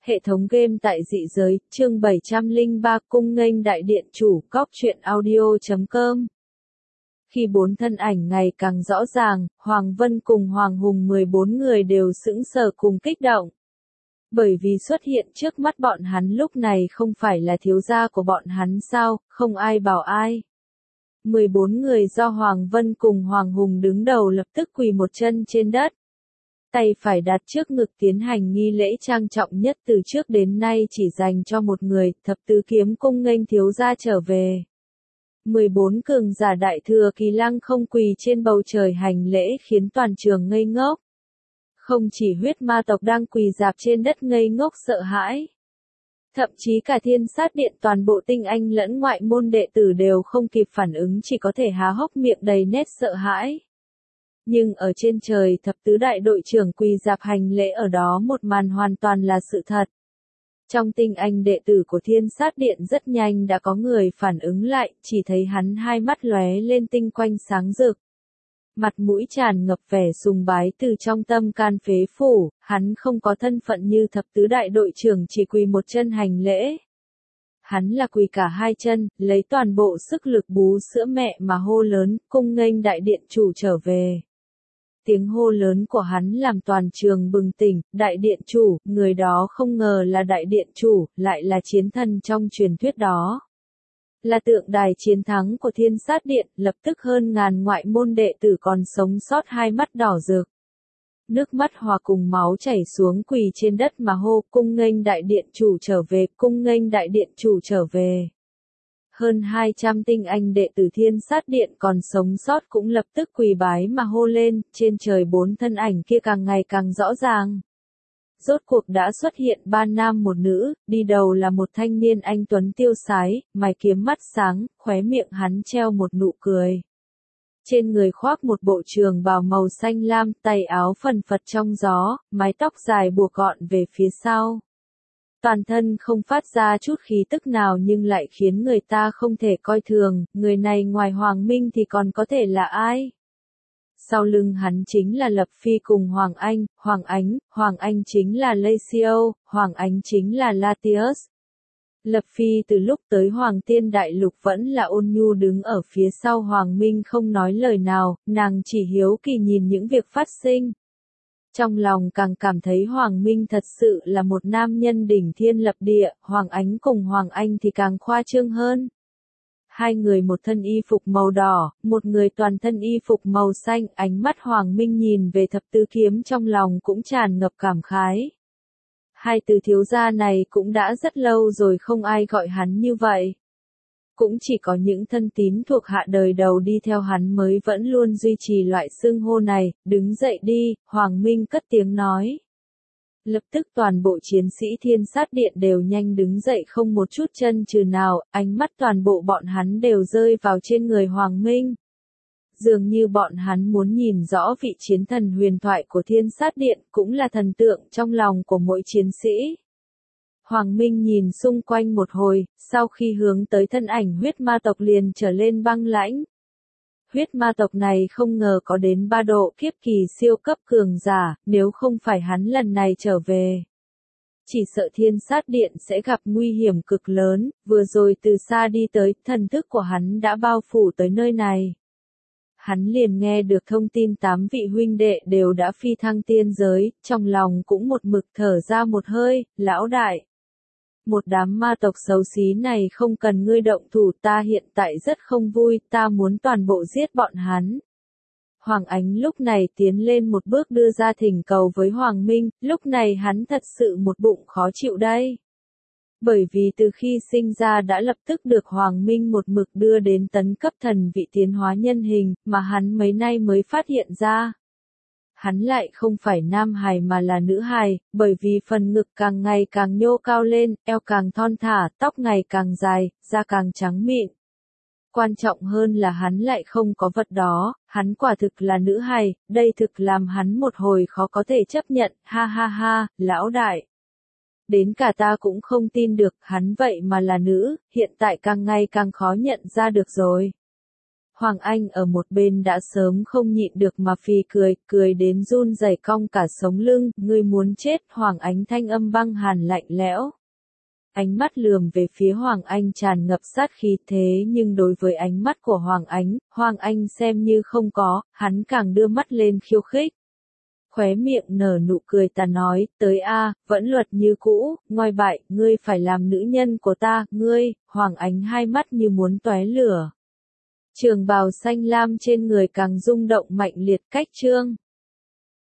Hệ thống game tại dị giới, chương 703 cung nghênh đại điện chủ, cóc truyện audio.com. Khi bốn thân ảnh ngày càng rõ ràng, Hoàng Vân cùng Hoàng Hùng 14 người đều sững sờ cùng kích động. Bởi vì xuất hiện trước mắt bọn hắn lúc này không phải là thiếu gia của bọn hắn sao, không ai bảo ai. 14 người do Hoàng Vân cùng Hoàng Hùng đứng đầu lập tức quỳ một chân trên đất. Tay phải đặt trước ngực tiến hành nghi lễ trang trọng nhất từ trước đến nay chỉ dành cho một người, thập tứ kiếm cung nghênh thiếu gia trở về. 14 cường giả đại thừa kỳ lăng không quỳ trên bầu trời hành lễ khiến toàn trường ngây ngốc. Không chỉ huyết ma tộc đang quỳ rạp trên đất ngây ngốc sợ hãi. Thậm chí cả thiên sát điện toàn bộ tinh anh lẫn ngoại môn đệ tử đều không kịp phản ứng chỉ có thể há hốc miệng đầy nét sợ hãi. Nhưng ở trên trời thập tứ đại đội trưởng quỳ rạp hành lễ ở đó một màn hoàn toàn là sự thật. Trong tinh anh đệ tử của thiên sát điện rất nhanh đã có người phản ứng lại, chỉ thấy hắn hai mắt lóe lên tinh quanh sáng rực. Mặt mũi tràn ngập vẻ sùng bái từ trong tâm can phế phủ, hắn không có thân phận như thập tứ đại đội trưởng chỉ quỳ một chân hành lễ. Hắn là quỳ cả hai chân, lấy toàn bộ sức lực bú sữa mẹ mà hô lớn, cung nghênh đại điện chủ trở về. Tiếng hô lớn của hắn làm toàn trường bừng tỉnh, đại điện chủ, người đó không ngờ là đại điện chủ, lại là chiến thần trong truyền thuyết đó. Là tượng đài chiến thắng của thiên sát điện, lập tức hơn ngàn ngoại môn đệ tử còn sống sót hai mắt đỏ rực. Nước mắt hòa cùng máu chảy xuống quỳ trên đất mà hô, cung nghênh đại điện chủ trở về, cung nghênh đại điện chủ trở về. Hơn 200 tinh anh đệ tử thiên sát điện còn sống sót cũng lập tức quỳ bái mà hô lên, trên trời bốn thân ảnh kia càng ngày càng rõ ràng. Rốt cuộc đã xuất hiện ba nam một nữ, đi đầu là một thanh niên anh tuấn tiêu sái, mày kiếm mắt sáng, khóe miệng hắn treo một nụ cười. Trên người khoác một bộ trường bào màu xanh lam, tay áo phần phật trong gió, mái tóc dài buộc gọn về phía sau. Toàn thân không phát ra chút khí tức nào nhưng lại khiến người ta không thể coi thường, người này ngoài Hoàng Minh thì còn có thể là ai? Sau lưng hắn chính là Lập Phi cùng Hoàng Anh chính là Lacio, Hoàng Anh chính là Latius. Lập Phi từ lúc tới Hoàng Tiên Đại Lục vẫn là ôn nhu đứng ở phía sau Hoàng Minh không nói lời nào, nàng chỉ hiếu kỳ nhìn những việc phát sinh. Trong lòng càng cảm thấy Hoàng Minh thật sự là một nam nhân đỉnh thiên lập địa, Hoàng Ánh cùng Hoàng Anh thì càng khoa trương hơn. Hai người một thân y phục màu đỏ, một người toàn thân y phục màu xanh, ánh mắt Hoàng Minh nhìn về thập tứ kiếm trong lòng cũng tràn ngập cảm khái. Hai từ thiếu gia này cũng đã rất lâu rồi không ai gọi hắn như vậy. Cũng chỉ có những thân tín thuộc hạ đời đầu đi theo hắn mới vẫn luôn duy trì loại xưng hô này, đứng dậy đi, Hoàng Minh cất tiếng nói. Lập tức toàn bộ chiến sĩ thiên sát điện đều nhanh đứng dậy không một chút chân chừ nào, ánh mắt toàn bộ bọn hắn đều rơi vào trên người Hoàng Minh. Dường như bọn hắn muốn nhìn rõ vị chiến thần huyền thoại của thiên sát điện cũng là thần tượng trong lòng của mỗi chiến sĩ. Hoàng Minh nhìn xung quanh một hồi, sau khi hướng tới thân ảnh huyết ma tộc liền trở lên băng lãnh. Huyết ma tộc này không ngờ có đến 3 độ kiếp kỳ siêu cấp cường giả, nếu không phải hắn lần này trở về. Chỉ sợ thiên sát điện sẽ gặp nguy hiểm cực lớn, vừa rồi từ xa đi tới, thần thức của hắn đã bao phủ tới nơi này. Hắn liền nghe được thông tin 8 vị huynh đệ đều đã phi thăng tiên giới, trong lòng cũng một mực thở ra một hơi, lão đại. Một đám ma tộc xấu xí này không cần ngươi động thủ, ta hiện tại rất không vui, ta muốn toàn bộ giết bọn hắn. Hoàng Ánh lúc này tiến lên một bước đưa ra thỉnh cầu với Hoàng Minh, lúc này hắn thật sự một bụng khó chịu đây. Bởi vì từ khi sinh ra đã lập tức được Hoàng Minh một mực đưa đến tấn cấp thần vị tiến hóa nhân hình, mà hắn mấy nay mới phát hiện ra. Hắn lại không phải nam hài mà là nữ hài, bởi vì phần ngực càng ngày càng nhô cao lên, eo càng thon thả, tóc ngày càng dài, da càng trắng mịn. Quan trọng hơn là hắn lại không có vật đó, hắn quả thực là nữ hài, đây thực làm hắn một hồi khó có thể chấp nhận, ha ha ha, lão đại. Đến cả ta cũng không tin được, hắn vậy mà là nữ, hiện tại càng ngày càng khó nhận ra được rồi. Hoàng Anh ở một bên đã sớm không nhịn được mà phì cười, cười đến run rẩy cong cả sống lưng, ngươi muốn chết. Hoàng Ánh thanh âm băng hàn lạnh lẽo. Ánh mắt lườm về phía Hoàng Anh tràn ngập sát khí, thế nhưng đối với ánh mắt của Hoàng Anh xem như không có, hắn càng đưa mắt lên khiêu khích. Khóe miệng nở nụ cười ta nói, tới a, vẫn luật như cũ, ngoi bại, ngươi phải làm nữ nhân của ta, ngươi. Hoàng Ánh hai mắt như muốn tóe lửa. Trường bào xanh lam trên người càng rung động mạnh liệt, cách chương